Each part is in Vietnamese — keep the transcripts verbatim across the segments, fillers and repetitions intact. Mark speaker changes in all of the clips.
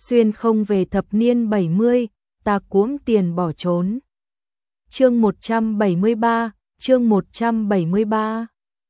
Speaker 1: xuyên không về thập niên bảy mươi, ta cuỗm tiền bỏ trốn. Chương một trăm bảy mươi ba, chương một trăm bảy mươi ba.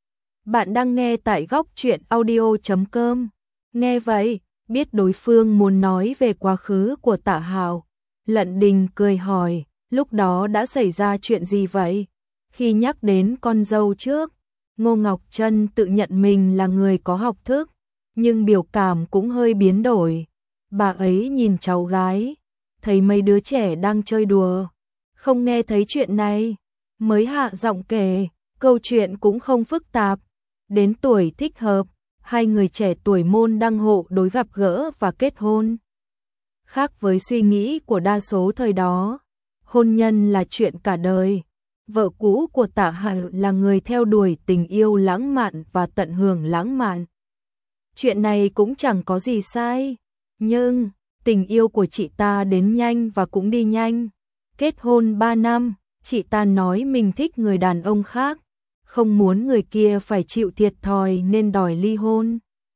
Speaker 1: Bạn đang nghe tại góc truyện audio chấm com. Nghe vậy, biết đối phương muốn nói về quá khứ của Tạ Hạo, Lận Đình cười hỏi, lúc đó đã xảy ra chuyện gì vậy? Khi nhắc đến con dâu trước, Ngô Ngọc Trân tự nhận mình là người có học thức, nhưng biểu cảm cũng hơi biến đổi. Bà ấy nhìn cháu gái, thấy mấy đứa trẻ đang chơi đùa, không nghe thấy chuyện này, mới hạ giọng kể, câu chuyện cũng không phức tạp. Đến tuổi thích hợp, hai người trẻ tuổi môn đăng hộ đối gặp gỡ và kết hôn. Khác với suy nghĩ của đa số thời đó, hôn nhân là chuyện cả đời. Vợ cũ của Tạ Hạo là người theo đuổi tình yêu lãng mạn và tận hưởng lãng mạn. Chuyện này cũng chẳng có gì sai, nhưng tình yêu của chị ta đến nhanh và cũng đi nhanh. Kết hôn ba năm, chị ta nói mình thích người đàn ông khác, không muốn người kia phải chịu thiệt thòi nên đòi ly hôn.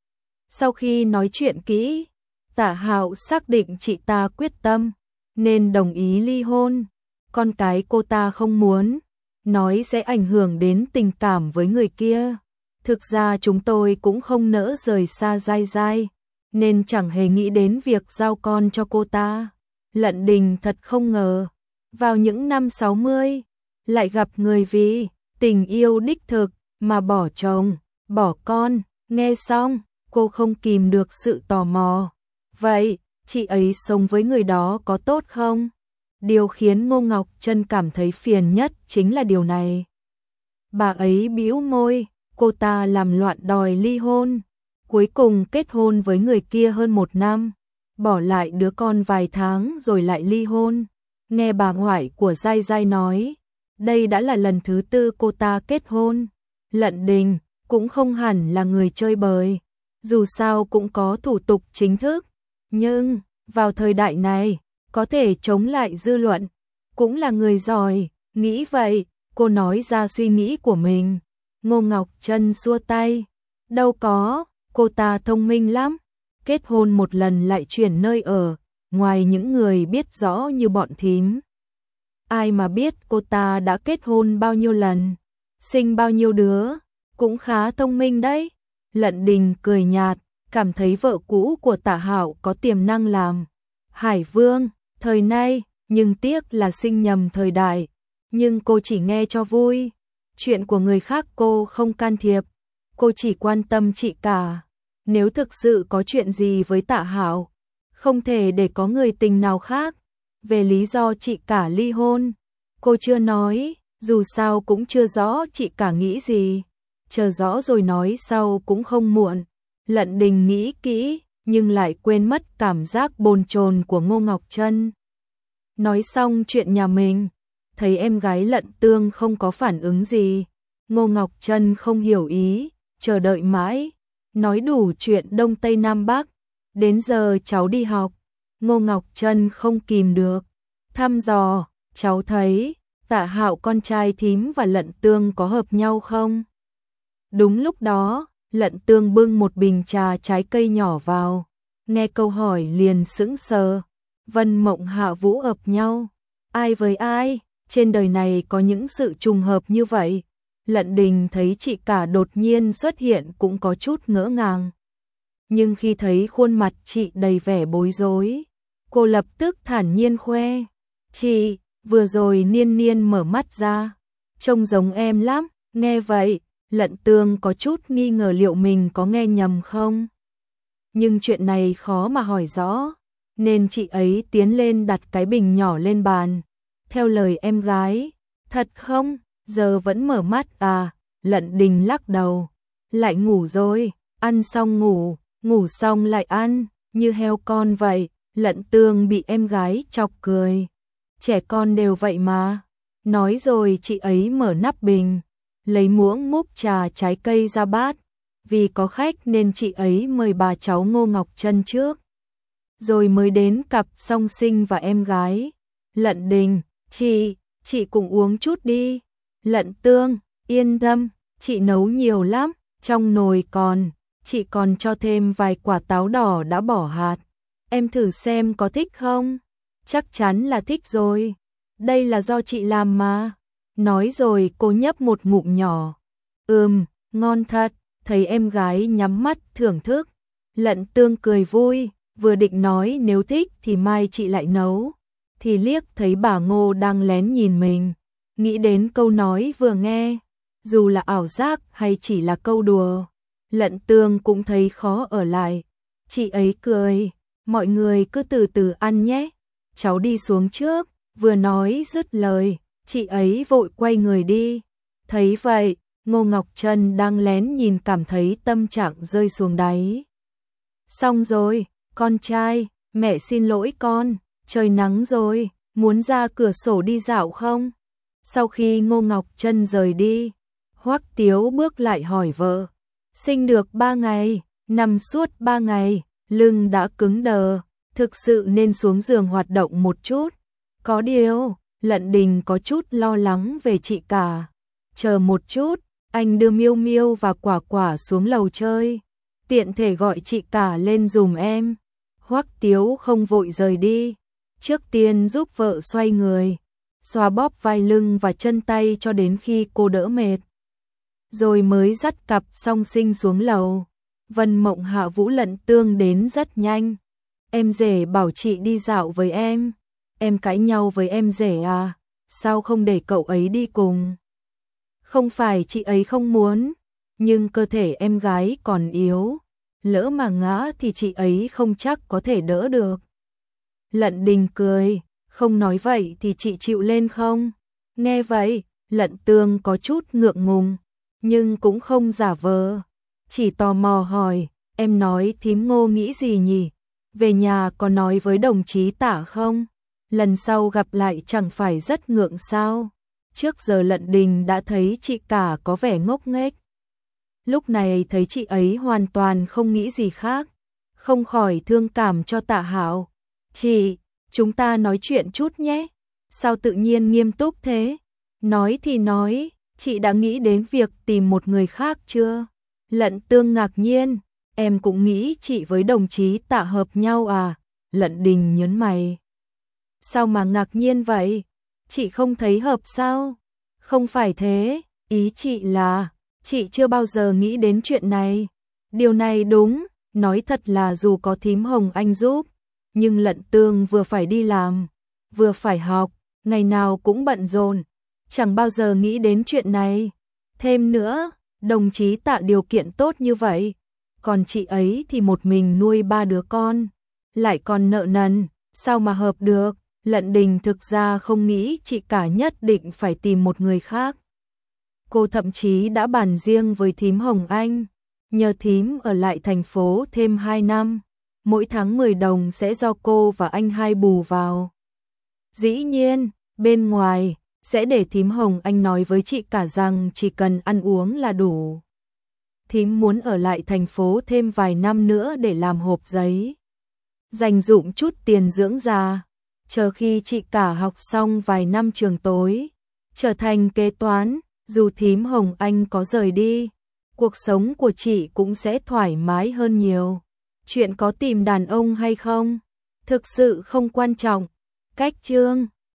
Speaker 1: Sau khi nói chuyện kỹ, Tạ Hạo xác định chị ta quyết tâm, nên đồng ý ly hôn. Con cái cô ta không muốn, nói sẽ ảnh hưởng đến tình cảm với người kia. Thực ra chúng tôi cũng không nỡ rời xa Giai Giai, nên chẳng hề nghĩ đến việc giao con cho cô ta. Lận Đình thật không ngờ, vào những năm sáu mươi, lại gặp người vì tình yêu đích thực mà bỏ chồng, bỏ con. Nghe xong, cô không kìm được sự tò mò. Vậy, chị ấy sống với người đó có tốt không? Điều khiến Ngô Ngọc Trân cảm thấy phiền nhất chính là điều này. Bà ấy bĩu môi, cô ta làm loạn đòi ly hôn, cuối cùng kết hôn với người kia hơn một năm, bỏ lại đứa con vài tháng rồi lại ly hôn. Nghe bà ngoại của Giai Giai nói, đây đã là lần thứ tư cô ta kết hôn. Lận Đình cũng không hẳn là người chơi bời, dù sao cũng có thủ tục chính thức, nhưng vào thời đại này, có thể chống lại dư luận, cũng là người giỏi. Nghĩ vậy, cô nói ra suy nghĩ của mình. Ngô Ngọc Trân xua tay, đâu có, cô ta thông minh lắm, kết hôn một lần lại chuyển nơi ở, ngoài những người biết rõ như bọn thím. Ai mà biết cô ta đã kết hôn bao nhiêu lần, sinh bao nhiêu đứa, cũng khá thông minh đấy. Lận Đình cười nhạt, cảm thấy vợ cũ của Tạ Hạo có tiềm năng làm Hải Vương thời nay, nhưng tiếc là sinh nhầm thời đại. Nhưng cô chỉ nghe cho vui, chuyện của người khác cô không can thiệp, cô chỉ quan tâm chị cả. Nếu thực sự có chuyện gì với Tạ Hạo, không thể để có người tình nào khác. Về lý do chị cả ly hôn, cô chưa nói, dù sao cũng chưa rõ chị cả nghĩ gì. Chờ rõ rồi nói sau cũng không muộn. Lận Đình nghĩ kỹ, nhưng lại quên mất cảm giác bồn chồn của Ngô Ngọc Trân. Nói xong chuyện nhà mình, thấy em gái Lận Tương không có phản ứng gì. Ngô Ngọc Trân không hiểu ý, chờ đợi mãi, nói đủ chuyện Đông Tây Nam Bắc. Đến giờ cháu đi học, Ngô Ngọc Trân không kìm được, thăm dò, cháu thấy Tạ Hạo con trai thím và Lận Tương có hợp nhau không? Đúng lúc đó, Lận Tương bưng một bình trà trái cây nhỏ vào, nghe câu hỏi liền sững sờ. Vân Mộng Hạ Vũ hợp nhau, ai với ai, trên đời này có những sự trùng hợp như vậy. Lận Đình thấy chị cả đột nhiên xuất hiện cũng có chút ngỡ ngàng. Nhưng khi thấy khuôn mặt chị đầy vẻ bối rối, cô lập tức thản nhiên khoe, chị, vừa rồi Niên Niên mở mắt ra, trông giống em lắm. Nghe vậy, Lận Tương có chút nghi ngờ liệu mình có nghe nhầm không. Nhưng chuyện này khó mà hỏi rõ, nên chị ấy tiến lên đặt cái bình nhỏ lên bàn. Theo lời em gái, thật không, giờ vẫn mở mắt à? Lận Đình lắc đầu, lại ngủ rồi, ăn xong ngủ, ngủ xong lại ăn, như heo con vậy. Lận Tương bị em gái chọc cười, trẻ con đều vậy mà. Nói rồi chị ấy mở nắp bình, lấy muỗng múc trà trái cây ra bát. Vì có khách nên chị ấy mời bà cháu Ngô Ngọc Trân trước, rồi mới đến cặp song sinh và em gái. Lận Đình, chị, chị cũng uống chút đi. Lận Tương, yên tâm, chị nấu nhiều lắm, trong nồi còn, chị còn cho thêm vài quả táo đỏ đã bỏ hạt. em thử xem có thích không? Chắc chắn là thích rồi. Đây là do chị làm mà. Nói rồi cô nhấp một ngụm nhỏ. Ừm, ngon thật. Thấy em gái nhắm mắt thưởng thức. Lận Tương cười vui, vừa định nói nếu thích thì mai chị lại nấu. Thì liếc thấy bà Ngô đang lén nhìn mình. Nghĩ đến câu nói vừa nghe. Dù là ảo giác hay chỉ là câu đùa. Lận Tương cũng thấy khó ở lại. Chị ấy cười. Mọi người cứ từ từ ăn nhé. Cháu đi xuống trước. Vừa nói dứt lời, chị ấy vội quay người đi. Thấy vậy, Ngô Ngọc Trân đang lén nhìn cảm thấy tâm trạng rơi xuống đáy. Xong rồi, con trai, mẹ xin lỗi con, trời nắng rồi, muốn ra cửa sổ đi dạo không? Sau khi Ngô Ngọc Trân rời đi, Hoắc Tiếu bước lại hỏi vợ. Sinh được ba ngày, nằm suốt ba ngày, lưng đã cứng đờ, thực sự nên xuống giường hoạt động một chút. Có điều, Lận Đình có chút lo lắng về chị cả. Chờ một chút, anh đưa Miêu Miêu và Quả Quả xuống lầu chơi. Tiện thể gọi chị cả lên dùm em. Hoắc Tiếu không vội rời đi. Trước tiên giúp vợ xoay người, xoa bóp vai lưng và chân tay cho đến khi cô đỡ mệt. Rồi mới dắt cặp song sinh xuống lầu. Vân Mộng Hạ Vũ Lận Tương đến rất nhanh. Em rể bảo chị đi dạo với em. Em cãi nhau với em rể à? Sao không để cậu ấy đi cùng? Không phải chị ấy không muốn, nhưng cơ thể em gái còn yếu. Lỡ mà ngã thì chị ấy không chắc có thể đỡ được. Lận Đình cười, không nói vậy thì chị chịu lên không? Nghe vậy, Lận Tương có chút ngượng ngùng, nhưng cũng không giả vờ. Chỉ tò mò hỏi, em nói thím Ngô nghĩ gì nhỉ? Về nhà có nói với đồng chí Tả không? Lần sau gặp lại chẳng phải rất ngượng sao? Trước giờ Lận Đình đã thấy chị cả có vẻ ngốc nghếch. Lúc này thấy chị ấy hoàn toàn không nghĩ gì khác, không khỏi thương cảm cho Tạ Hạo. Chị, chúng ta nói chuyện chút nhé. Sao tự nhiên nghiêm túc thế? Nói thì nói, chị đã nghĩ đến việc tìm một người khác chưa? Lận Tương ngạc nhiên, em cũng nghĩ chị với đồng chí Tạ hợp nhau à? Lận Đình nhớn mày. Sao mà ngạc nhiên vậy? Chị không thấy hợp sao? Không phải thế, ý chị là, chị chưa bao giờ nghĩ đến chuyện này. Điều này đúng, nói thật là dù có thím Hồng Anh giúp, nhưng Lận Tương vừa phải đi làm, vừa phải học, ngày nào cũng bận rộn, chẳng bao giờ nghĩ đến chuyện này. Thêm nữa, đồng chí Tạ điều kiện tốt như vậy, còn chị ấy thì một mình nuôi ba đứa con, lại còn nợ nần, sao mà hợp được? Lận Đình thực ra không nghĩ chị cả nhất định phải tìm một người khác. Cô thậm chí đã bàn riêng với thím Hồng Anh, nhờ thím ở lại thành phố thêm hai năm, mỗi tháng mười đồng sẽ do cô và anh hai bù vào. Dĩ nhiên, bên ngoài, sẽ để thím Hồng Anh nói với chị cả rằng chỉ cần ăn uống là đủ. Thím muốn ở lại thành phố thêm vài năm nữa để làm hộp giấy, dành dụm chút tiền dưỡng già. Chờ khi chị cả học xong vài năm trường tối, trở thành kế toán, dù thím Hồng Anh có rời đi, cuộc sống của chị cũng sẽ thoải mái hơn nhiều. Chuyện có tìm đàn ông hay không, thực sự không quan trọng. Cách chương